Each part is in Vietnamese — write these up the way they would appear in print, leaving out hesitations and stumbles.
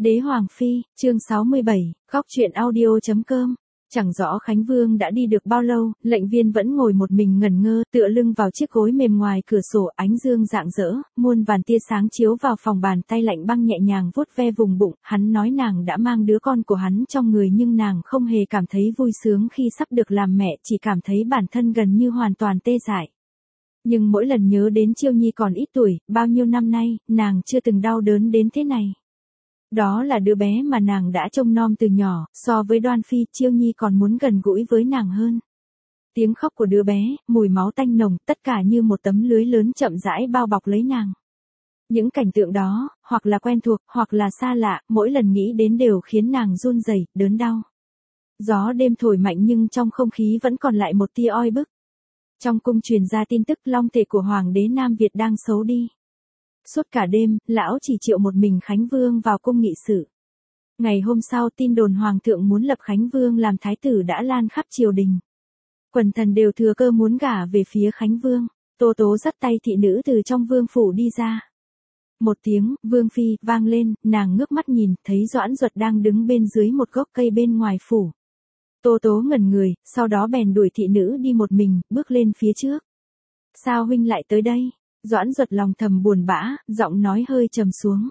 Đế Hoàng Phi, chương 67, góc truyện audio.com. Chẳng rõ Khánh Vương đã đi được bao lâu, lệnh viên vẫn ngồi một mình ngẩn ngơ, tựa lưng vào chiếc gối mềm ngoài cửa sổ, ánh dương rạng rỡ, muôn vàn tia sáng chiếu vào phòng, bàn tay lạnh băng nhẹ nhàng vuốt ve vùng bụng. Hắn nói nàng đã mang đứa con của hắn trong người, nhưng nàng không hề cảm thấy vui sướng khi sắp được làm mẹ, chỉ cảm thấy bản thân gần như hoàn toàn tê dại. Nhưng mỗi lần nhớ đến Chiêu Nhi còn ít tuổi, bao nhiêu năm nay, nàng chưa từng đau đớn đến thế này. Đó là đứa bé mà nàng đã trông nom từ nhỏ, so với Đoan Phi, Chiêu Nhi còn muốn gần gũi với nàng hơn. Tiếng khóc của đứa bé, mùi máu tanh nồng, tất cả như một tấm lưới lớn chậm rãi bao bọc lấy nàng. Những cảnh tượng đó, hoặc là quen thuộc, hoặc là xa lạ, mỗi lần nghĩ đến đều khiến nàng run rẩy, đớn đau. Gió đêm thổi mạnh nhưng trong không khí vẫn còn lại một tia oi bức. Trong cung truyền ra tin tức long thể của Hoàng đế Nam Việt đang xấu đi. Suốt cả đêm, lão chỉ triệu một mình Khánh Vương vào cung nghị sự. Ngày hôm sau, tin đồn Hoàng thượng muốn lập Khánh Vương làm thái tử đã lan khắp triều đình. Quần thần đều thừa cơ muốn gả về phía Khánh Vương. Tô Tố dắt tay thị nữ từ trong vương phủ đi ra. Một tiếng, Vương Phi, vang lên, nàng ngước mắt nhìn, thấy Doãn Duật đang đứng bên dưới một gốc cây bên ngoài phủ. Tô Tố ngẩn người, sau đó bèn đuổi thị nữ đi một mình, bước lên phía trước. Sao huynh lại tới đây? Doãn Duật lòng thầm buồn bã, giọng nói hơi trầm xuống.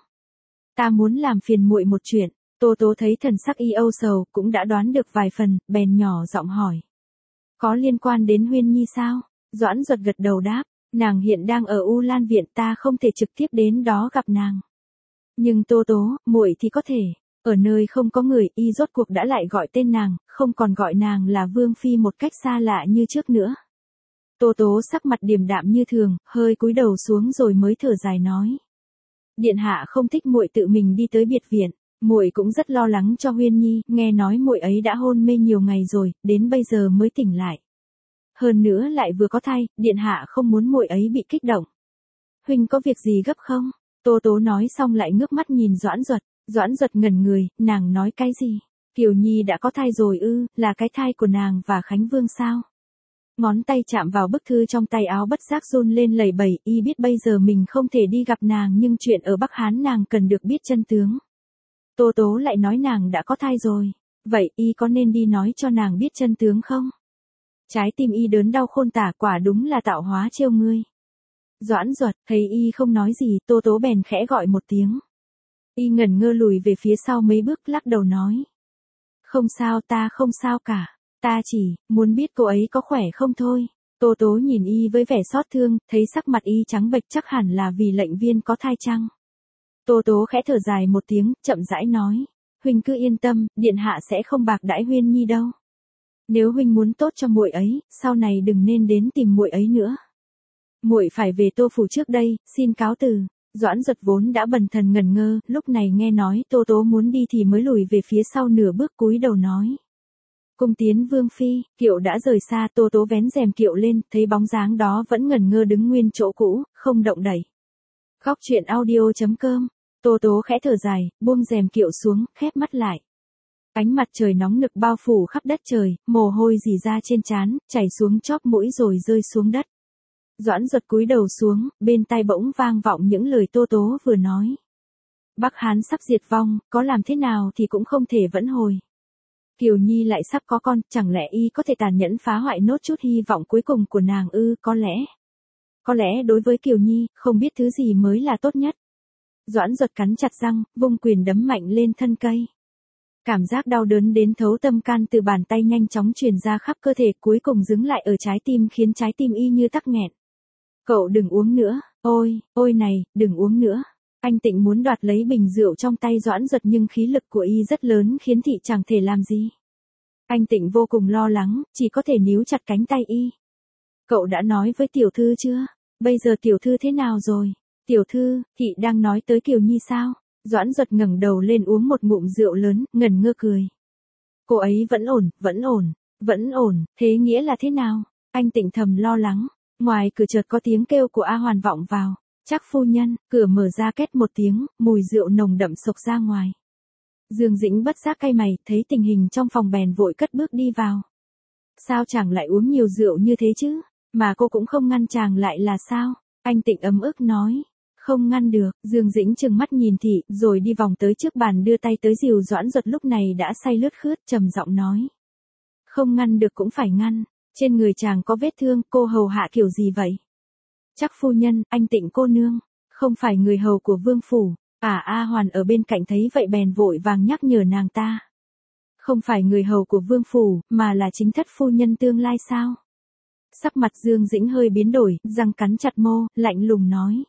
Ta muốn làm phiền muội một chuyện. Tô Tố thấy thần sắc y âu sầu, cũng đã đoán được vài phần, bèn nhỏ giọng hỏi. Có liên quan đến Huyên Nhi sao? Doãn Duật gật đầu đáp, nàng hiện đang ở U Lan Viện, ta không thể trực tiếp đến đó gặp nàng. Nhưng Tô Tố, muội thì có thể. Ở nơi không có người, y rốt cuộc đã lại gọi tên nàng, không còn gọi nàng là Vương Phi một cách xa lạ như trước nữa. Tô Tố sắc mặt điềm đạm như thường, hơi cúi đầu xuống rồi mới thở dài nói. Điện hạ không thích muội tự mình đi tới biệt viện, muội cũng rất lo lắng cho Huyên Nhi, nghe nói muội ấy đã hôn mê nhiều ngày rồi, đến bây giờ mới tỉnh lại. Hơn nữa lại vừa có thai, điện hạ không muốn muội ấy bị kích động. Huynh có việc gì gấp không? Tô Tố nói xong lại ngước mắt nhìn Doãn Duật. Doãn Duật ngẩn người, nàng nói cái gì? Kiều Nhi đã có thai rồi ư, là cái thai của nàng và Khánh Vương sao? Ngón tay chạm vào bức thư trong tay áo bất giác run lên lẩy bẩy, y biết bây giờ mình không thể đi gặp nàng nhưng chuyện ở Bắc Hán nàng cần được biết chân tướng. Tô Tố lại nói nàng đã có thai rồi, vậy y có nên đi nói cho nàng biết chân tướng không? Trái tim y đớn đau khôn tả, quả đúng là tạo hóa trêu ngươi. Doãn Duật, thấy y không nói gì, Tô Tố bèn khẽ gọi một tiếng. Y ngẩn ngơ lùi về phía sau mấy bước, lắc đầu nói. Không sao, ta không sao cả. Ta chỉ muốn biết cô ấy có khỏe không thôi. Tô Tố nhìn y với vẻ xót thương, thấy sắc mặt y trắng bệch, chắc hẳn là vì lệnh viên có thai chăng. Tô Tố khẽ thở dài một tiếng, chậm rãi nói. Huynh cứ yên tâm, điện hạ sẽ không bạc đãi Huyên Nhi đâu. Nếu huynh muốn tốt cho muội ấy, sau này đừng nên đến tìm muội ấy nữa. Muội phải về Tô phủ trước đây, xin cáo từ. Doãn Duật vốn đã bần thần ngẩn ngơ, lúc này nghe nói Tô Tố muốn đi thì mới lùi về phía sau nửa bước, cúi đầu nói. Cung tiến Vương Phi, kiệu đã rời xa, Tô Tố vén rèm kiệu lên, thấy bóng dáng đó vẫn ngẩn ngơ đứng nguyên chỗ cũ, không động đậy. Góc truyện audio.com. Tô Tố khẽ thở dài, buông rèm kiệu xuống, khép mắt lại. Ánh mặt trời nóng nực bao phủ khắp đất trời, mồ hôi rỉ ra trên trán, chảy xuống chóp mũi rồi rơi xuống đất. Doãn Duật cúi đầu xuống, bên tai bỗng vang vọng những lời Tô Tố vừa nói. Bắc Hán sắp diệt vong, có làm thế nào thì cũng không thể vãn hồi. Kiều Nhi lại sắp có con, chẳng lẽ y có thể tàn nhẫn phá hoại nốt chút hy vọng cuối cùng của nàng ư? Có lẽ đối với Kiều Nhi, không biết thứ gì mới là tốt nhất. Doãn Duật cắn chặt răng, vung quyền đấm mạnh lên thân cây. Cảm giác đau đớn đến thấu tâm can từ bàn tay nhanh chóng truyền ra khắp cơ thể, cuối cùng dứng lại ở trái tim, khiến trái tim y như tắc nghẹn. Cậu đừng uống nữa, ôi này, đừng uống nữa. Anh Tịnh muốn đoạt lấy bình rượu trong tay Doãn Duật nhưng khí lực của y rất lớn khiến thị chẳng thể làm gì. Anh Tịnh vô cùng lo lắng, chỉ có thể níu chặt cánh tay y. Cậu đã nói với tiểu thư chưa? Bây giờ tiểu thư thế nào rồi? Tiểu thư, thị đang nói tới Kiều Nhi sao? Doãn Duật ngẩng đầu lên uống một ngụm rượu lớn, ngẩn ngơ cười. Cô ấy vẫn ổn, thế nghĩa là thế nào? Anh Tịnh thầm lo lắng. Ngoài cửa chợt có tiếng kêu của A Hoàn vọng vào. Chắc phu nhân, cửa mở ra két một tiếng, mùi rượu nồng đậm xộc ra ngoài. Dương Dĩnh bất giác cay mày, thấy tình hình trong phòng bèn vội cất bước đi vào. Sao chàng lại uống nhiều rượu như thế chứ? Mà cô cũng không ngăn chàng lại là sao? Anh Tịnh ấm ức nói. Không ngăn được, Dương Dĩnh trừng mắt nhìn thị, rồi đi vòng tới trước bàn đưa tay tới dìu Doãn Duật lúc này đã say lướt khướt, trầm giọng nói. Không ngăn được cũng phải ngăn, trên người chàng có vết thương, cô hầu hạ kiểu gì vậy? Chắc phu nhân, anh Tịnh cô nương, không phải người hầu của vương phủ. A Hoàn ở bên cạnh thấy vậy bèn vội vàng nhắc nhở nàng ta. Không phải người hầu của vương phủ, mà là chính thất phu nhân tương lai sao? Sắc mặt Dương Dĩnh hơi biến đổi, răng cắn chặt mô, lạnh lùng nói.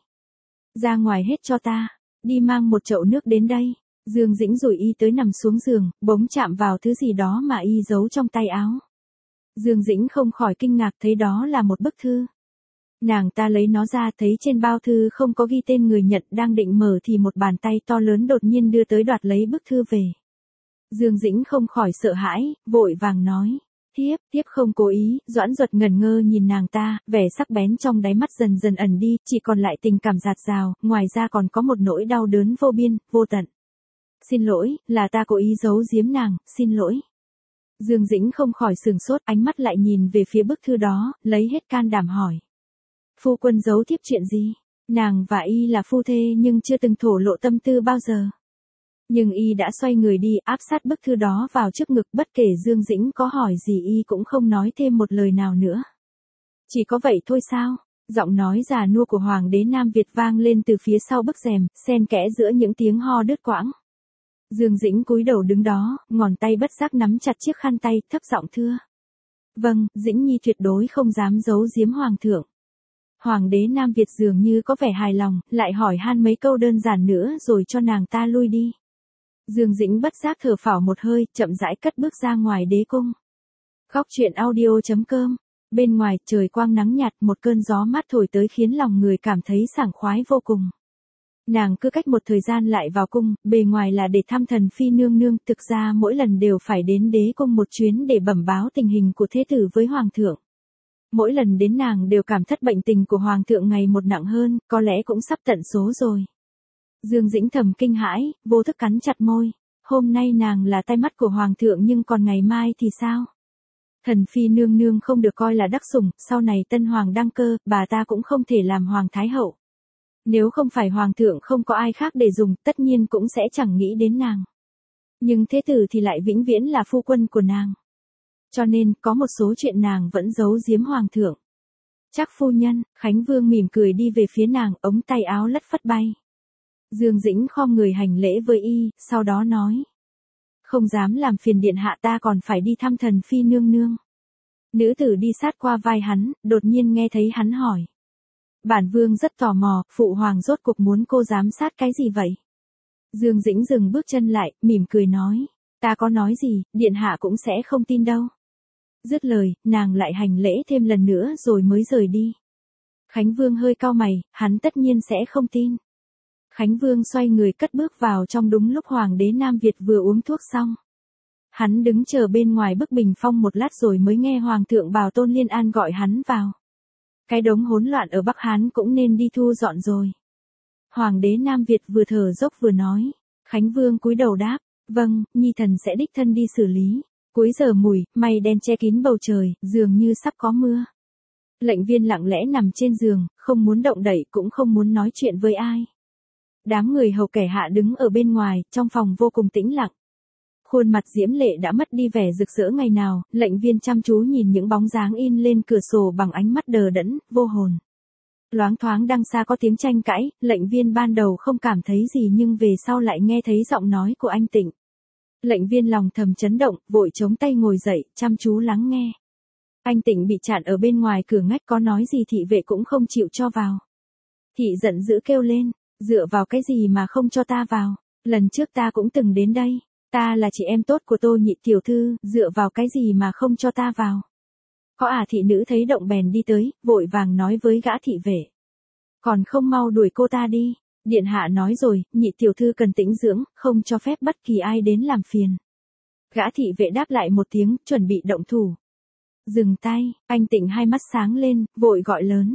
Ra ngoài hết cho ta, đi mang một chậu nước đến đây. Dương Dĩnh rồi y tới nằm xuống giường, bỗng chạm vào thứ gì đó mà y giấu trong tay áo. Dương Dĩnh không khỏi kinh ngạc thấy đó là một bức thư. Nàng ta lấy nó ra thấy trên bao thư không có ghi tên người nhận, đang định mở thì một bàn tay to lớn đột nhiên đưa tới đoạt lấy bức thư về. Dương Dĩnh không khỏi sợ hãi, vội vàng nói. Thiếp không cố ý. Doãn Duật ngẩn ngơ nhìn nàng ta, vẻ sắc bén trong đáy mắt dần dần ẩn đi, chỉ còn lại tình cảm dạt dào, ngoài ra còn có một nỗi đau đớn vô biên, vô tận. Xin lỗi, là ta cố ý giấu giếm nàng, xin lỗi. Dương Dĩnh không khỏi sửng sốt, ánh mắt lại nhìn về phía bức thư đó, lấy hết can đảm hỏi. Phu quân giấu thiếp chuyện gì? Nàng và y là phu thê nhưng chưa từng thổ lộ tâm tư bao giờ. Nhưng y đã xoay người đi, áp sát bức thư đó vào trước ngực, bất kể Dương Dĩnh có hỏi gì y cũng không nói thêm một lời nào nữa. Chỉ có vậy thôi sao? Giọng nói già nua của Hoàng đế Nam Việt vang lên từ phía sau bức rèm, xen kẽ giữa những tiếng ho đứt quãng. Dương Dĩnh cúi đầu đứng đó, ngón tay bất giác nắm chặt chiếc khăn tay, thấp giọng thưa. Vâng, Dĩnh Nhi tuyệt đối không dám giấu giếm Hoàng thượng. Hoàng đế Nam Việt dường như có vẻ hài lòng, lại hỏi han mấy câu đơn giản nữa rồi cho nàng ta lui đi. Dương Dĩnh bất giác thở phào một hơi, chậm rãi cất bước ra ngoài đế cung. Khóc chuyện audio.com. Bên ngoài trời quang nắng nhạt, một cơn gió mát thổi tới khiến lòng người cảm thấy sảng khoái vô cùng. Nàng cứ cách một thời gian lại vào cung, bề ngoài là để thăm thần phi nương nương, thực ra mỗi lần đều phải đến đế cung một chuyến để bẩm báo tình hình của thế tử với hoàng thượng. Mỗi lần đến nàng đều cảm thất bệnh tình của hoàng thượng ngày một nặng hơn, có lẽ cũng sắp tận số rồi. Dương Dĩnh thầm kinh hãi, vô thức cắn chặt môi. Hôm nay nàng là tai mắt của hoàng thượng nhưng còn ngày mai thì sao? Thần phi nương nương không được coi là đắc sủng, sau này tân hoàng đăng cơ, bà ta cũng không thể làm hoàng thái hậu. Nếu không phải hoàng thượng không có ai khác để dùng, tất nhiên cũng sẽ chẳng nghĩ đến nàng. Nhưng thế tử thì lại vĩnh viễn là phu quân của nàng. Cho nên, có một số chuyện nàng vẫn giấu giếm hoàng thượng. Chắc phu nhân, Khánh Vương mỉm cười đi về phía nàng, ống tay áo lất phất bay. Dương Dĩnh khom người hành lễ với y, sau đó nói. Không dám làm phiền điện hạ, ta còn phải đi thăm thần phi nương nương. Nữ tử đi sát qua vai hắn, đột nhiên nghe thấy hắn hỏi. Bản vương rất tò mò, phụ hoàng rốt cuộc muốn cô giám sát cái gì vậy? Dương Dĩnh dừng bước chân lại, mỉm cười nói. Ta có nói gì, điện hạ cũng sẽ không tin đâu. Dứt lời, nàng lại hành lễ thêm lần nữa rồi mới rời đi. Khánh Vương hơi cau mày, hắn tất nhiên sẽ không tin. Khánh Vương xoay người cất bước vào trong đúng lúc Hoàng đế Nam Việt vừa uống thuốc xong. Hắn đứng chờ bên ngoài bức bình phong một lát rồi mới nghe Hoàng thượng bảo Tôn Liên An gọi hắn vào. Cái đống hỗn loạn ở Bắc Hán cũng nên đi thu dọn rồi. Hoàng đế Nam Việt vừa thở dốc vừa nói. Khánh Vương cúi đầu đáp. Vâng, nhi thần sẽ đích thân đi xử lý. Cuối giờ mùi, mây đen che kín bầu trời, dường như sắp có mưa. Lệnh viên lặng lẽ nằm trên giường, không muốn động đậy cũng không muốn nói chuyện với ai. Đám người hầu kẻ hạ đứng ở bên ngoài, trong phòng vô cùng tĩnh lặng. Khuôn mặt diễm lệ đã mất đi vẻ rực rỡ ngày nào, lệnh viên chăm chú nhìn những bóng dáng in lên cửa sổ bằng ánh mắt đờ đẫn, vô hồn. Loáng thoáng đằng xa có tiếng tranh cãi, lệnh viên ban đầu không cảm thấy gì nhưng về sau lại nghe thấy giọng nói của anh Tịnh. Lệnh viên lòng thầm chấn động, vội chống tay ngồi dậy, chăm chú lắng nghe. Anh Tịnh bị chặn ở bên ngoài cửa ngách, có nói gì thị vệ cũng không chịu cho vào. Thị giận dữ kêu lên, dựa vào cái gì mà không cho ta vào, lần trước ta cũng từng đến đây, ta là chị em tốt của Tô nhị tiểu thư, dựa vào cái gì mà không cho ta vào. Có thị nữ thấy động bèn đi tới, vội vàng nói với gã thị vệ. Còn không mau đuổi cô ta đi. Điện hạ nói rồi, nhị tiểu thư cần tĩnh dưỡng, không cho phép bất kỳ ai đến làm phiền. Gã thị vệ đáp lại một tiếng, chuẩn bị động thủ. Dừng tay, anh Tịnh hai mắt sáng lên, vội gọi lớn.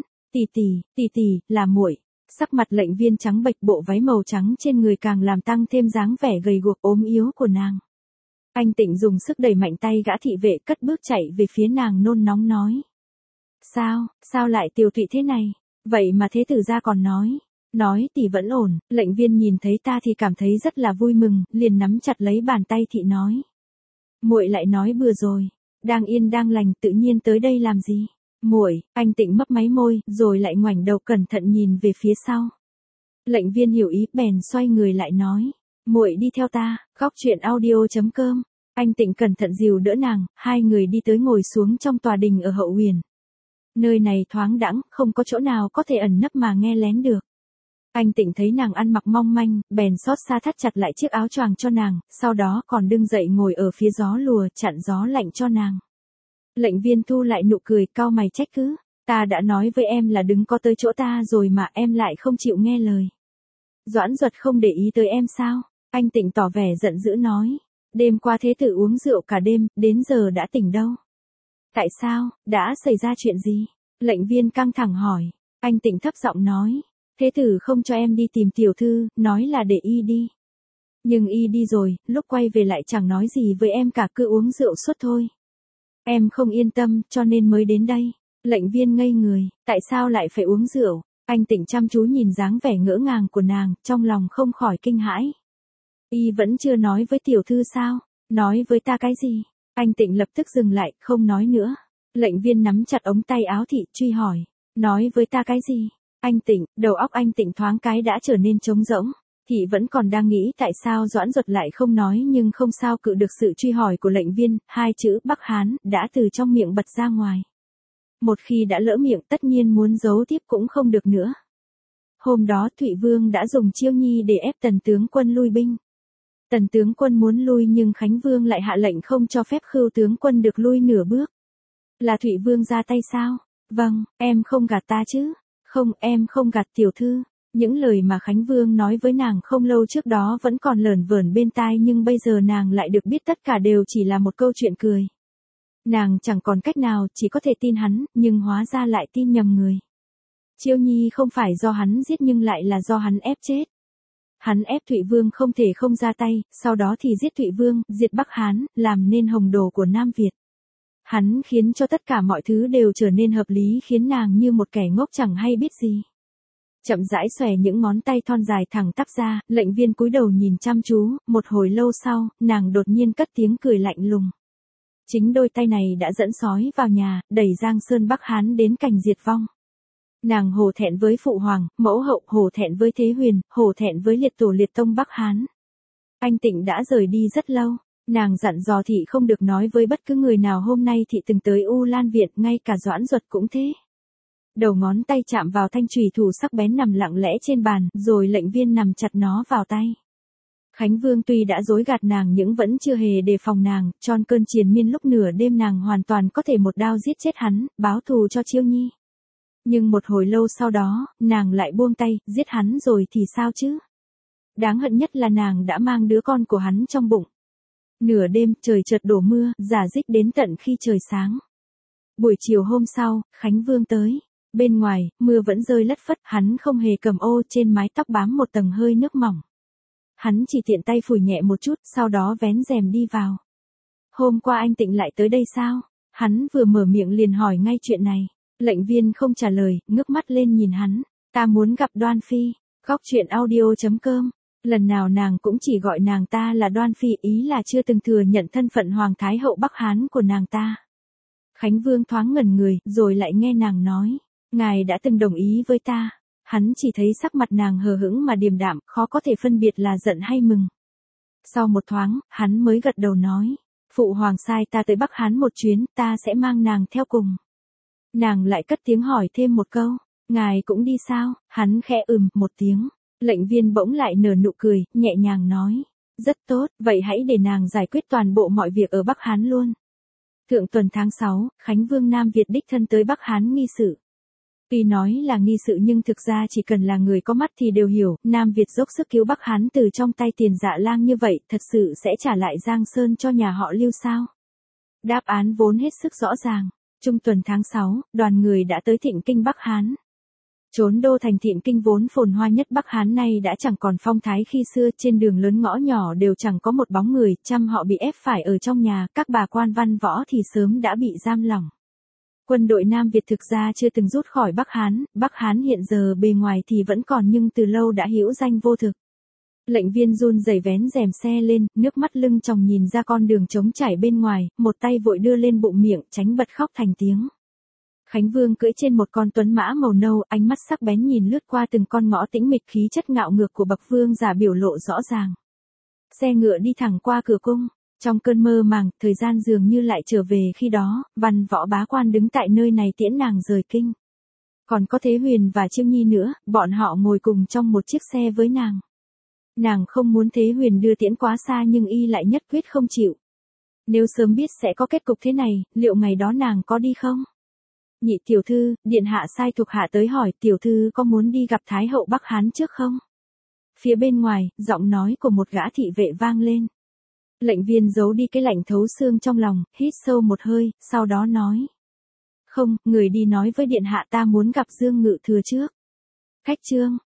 Tỷ tỷ, là muội. Sắc mặt lệnh viên trắng bệch, bộ váy màu trắng trên người càng làm tăng thêm dáng vẻ gầy guộc ốm yếu của nàng. Anh Tịnh dùng sức đẩy mạnh tay gã thị vệ, cất bước chạy về phía nàng nôn nóng nói. Sao lại tiều tụy thế này? Vậy mà thế tử gia còn nói. Nói thì vẫn ổn, lệnh viên nhìn thấy ta thì cảm thấy rất là vui mừng, liền nắm chặt lấy bàn tay thị nói. Muội lại nói bừa rồi, đang yên đang lành tự nhiên tới đây làm gì? Muội, anh Tịnh mấp máy môi, rồi lại ngoảnh đầu cẩn thận nhìn về phía sau. Lệnh viên hiểu ý, bèn xoay người lại nói. Muội đi theo ta, góc chuyện audio.com. Anh Tịnh cẩn thận dìu đỡ nàng, hai người đi tới ngồi xuống trong tòa đình ở hậu huyền. Nơi này thoáng đãng, không có chỗ nào có thể ẩn nấp mà nghe lén được. Anh Tịnh thấy nàng ăn mặc mong manh, bèn xót xa thắt chặt lại chiếc áo choàng cho nàng, sau đó còn đứng dậy ngồi ở phía gió lùa chặn gió lạnh cho nàng. Lệnh viên thu lại nụ cười, cau mày trách cứ. Ta đã nói với em là đừng có tới chỗ ta rồi mà em lại không chịu nghe lời. Doãn Duật không để ý tới em sao? Anh Tịnh tỏ vẻ giận dữ nói. Đêm qua thế tử uống rượu cả đêm, đến giờ đã tỉnh đâu? Tại sao, đã xảy ra chuyện gì? Lệnh viên căng thẳng hỏi. Anh Tịnh thấp giọng nói. Thế tử không cho em đi tìm tiểu thư, nói là để y đi. Nhưng y đi rồi, lúc quay về lại chẳng nói gì với em cả, cứ uống rượu suốt thôi. Em không yên tâm, cho nên mới đến đây. Lệnh viên ngây người, tại sao lại phải uống rượu? Anh Tịnh chăm chú nhìn dáng vẻ ngỡ ngàng của nàng, trong lòng không khỏi kinh hãi. Y vẫn chưa nói với tiểu thư sao? Nói với ta cái gì? Anh Tịnh lập tức dừng lại, không nói nữa. Lệnh viên nắm chặt ống tay áo thị, truy hỏi. Nói với ta cái gì? Anh Tịnh, đầu óc anh Tịnh thoáng cái đã trở nên trống rỗng. Thị vẫn còn đang nghĩ tại sao Doãn Duật lại không nói, nhưng không sao cự được sự truy hỏi của lệnh viên, hai chữ Bắc Hán đã từ trong miệng bật ra ngoài. Một khi đã lỡ miệng tất nhiên muốn giấu tiếp cũng không được nữa. Hôm đó Thụy Vương đã dùng chiêu nhi để ép Tần tướng quân lui binh. Tần tướng quân muốn lui nhưng Khánh Vương lại hạ lệnh không cho phép Khưu tướng quân được lui nửa bước. Là Thụy Vương ra tay sao? Vâng, em không gạt ta chứ? Không, em không gạt tiểu thư. Những lời mà Khánh Vương nói với nàng không lâu trước đó vẫn còn lởn vởn bên tai, nhưng bây giờ nàng lại được biết tất cả đều chỉ là một câu chuyện cười. Nàng chẳng còn cách nào, chỉ có thể tin hắn, nhưng hóa ra lại tin nhầm người. Chiêu nhi không phải do hắn giết nhưng lại là do hắn ép chết. Hắn ép Thụy Vương không thể không ra tay, sau đó thì giết Thụy Vương, diệt Bắc Hán, làm nên hồng đồ của Nam Việt. Hắn khiến cho tất cả mọi thứ đều trở nên hợp lý, khiến nàng như một kẻ ngốc chẳng hay biết gì. Chậm rãi xòe những ngón tay thon dài thẳng tắp ra, lệnh viên cúi đầu nhìn chăm chú, một hồi lâu sau, nàng đột nhiên cất tiếng cười lạnh lùng. Chính đôi tay này đã dẫn sói vào nhà, đẩy Giang Sơn Bắc Hán đến cảnh diệt vong. Nàng hổ thẹn với phụ hoàng, mẫu hậu, hổ thẹn với Thế Huyền, hổ thẹn với liệt tổ liệt tông Bắc Hán. Anh Tịnh đã rời đi rất lâu, nàng dặn dò thị không được nói với bất cứ người nào hôm nay thị từng tới U Lan Viện, ngay cả Doãn Duật cũng thế. Đầu ngón tay chạm vào thanh chùy thủ sắc bén nằm lặng lẽ trên bàn, rồi lệnh viên nằm chặt nó vào tay. Khánh Vương tuy đã dối gạt nàng nhưng vẫn chưa hề đề phòng nàng, tròn cơn triền miên lúc nửa đêm nàng hoàn toàn có thể một đao giết chết hắn, báo thù cho Chiêu Nhi. Nhưng một hồi lâu sau đó, nàng lại buông tay, giết hắn rồi thì sao chứ? Đáng hận nhất là nàng đã mang đứa con của hắn trong bụng. Nửa đêm, trời chợt đổ mưa, rả rích đến tận khi trời sáng. Buổi chiều hôm sau, Khánh Vương tới. Bên ngoài, mưa vẫn rơi lất phất, hắn không hề cầm ô, trên mái tóc bám một tầng hơi nước mỏng. Hắn chỉ tiện tay phủi nhẹ một chút, sau đó vén rèm đi vào. Hôm qua anh Tịnh lại tới đây sao? Hắn vừa mở miệng liền hỏi ngay chuyện này. Lệnh viên không trả lời, ngước mắt lên nhìn hắn. Ta muốn gặp Đoan Phi. Góc chuyện audio.com. Lần nào nàng cũng chỉ gọi nàng ta là Đoan Phi, ý là chưa từng thừa nhận thân phận Hoàng Thái hậu Bắc Hán của nàng ta. Khánh Vương thoáng ngẩn người, rồi lại nghe nàng nói. Ngài đã từng đồng ý với ta. Hắn chỉ thấy sắc mặt nàng hờ hững mà điềm đạm, khó có thể phân biệt là giận hay mừng. Sau một thoáng, hắn mới gật đầu nói. Phụ hoàng sai ta tới Bắc Hán một chuyến, ta sẽ mang nàng theo cùng. Nàng lại cất tiếng hỏi thêm một câu. Ngài cũng đi sao? Hắn khẽ một tiếng. Lệnh viên bỗng lại nở nụ cười, nhẹ nhàng nói. Rất tốt, vậy hãy để nàng giải quyết toàn bộ mọi việc ở Bắc Hán luôn. Thượng tuần tháng 6, Khánh Vương Nam Việt đích thân tới Bắc Hán nghi sự. Tuy nói là nghi sự nhưng thực ra chỉ cần là người có mắt thì đều hiểu, Nam Việt dốc sức cứu Bắc Hán từ trong tay Tiền Dạ Lang như vậy, thật sự sẽ trả lại Giang Sơn cho nhà họ Lưu sao? Đáp án vốn hết sức rõ ràng. Trung tuần tháng 6, đoàn người đã tới Thịnh Kinh Bắc Hán. Trốn đô thành Thịnh Kinh vốn phồn hoa nhất Bắc Hán nay đã chẳng còn phong thái khi xưa, trên đường lớn ngõ nhỏ đều chẳng có một bóng người, trăm họ bị ép phải ở trong nhà, các bà quan văn võ thì sớm đã bị giam lỏng. Quân đội Nam Việt thực ra chưa từng rút khỏi Bắc Hán hiện giờ bề ngoài thì vẫn còn nhưng từ lâu đã hữu danh vô thực. Lệnh viên run rẩy vén rèm xe lên, nước mắt lưng tròng nhìn ra con đường trống trải bên ngoài, một tay vội đưa lên bụng miệng, tránh bật khóc thành tiếng. Khánh Vương cưỡi trên một con tuấn mã màu nâu, ánh mắt sắc bén nhìn lướt qua từng con ngõ tĩnh mịch, khí chất ngạo ngược của bậc vương giả biểu lộ rõ ràng. Xe ngựa đi thẳng qua cửa cung, trong cơn mơ màng, thời gian dường như lại trở về khi đó, Văn Võ bá quan đứng tại nơi này tiễn nàng rời kinh. Còn có Thế Huyền và Chiêu Nhi nữa, bọn họ ngồi cùng trong một chiếc xe với nàng. Nàng không muốn Thế Huyền đưa tiễn quá xa nhưng y lại nhất quyết không chịu. Nếu sớm biết sẽ có kết cục thế này, liệu ngày đó nàng có đi không? Nhị tiểu thư, điện hạ sai thuộc hạ tới hỏi tiểu thư có muốn đi gặp Thái hậu Bắc Hán trước không? Phía bên ngoài, giọng nói của một gã thị vệ vang lên. Lệnh viên giấu đi cái lạnh thấu xương trong lòng, hít sâu một hơi, sau đó nói. Không, người đi nói với điện hạ ta muốn gặp Dương Ngự Thừa trước. Khách trương.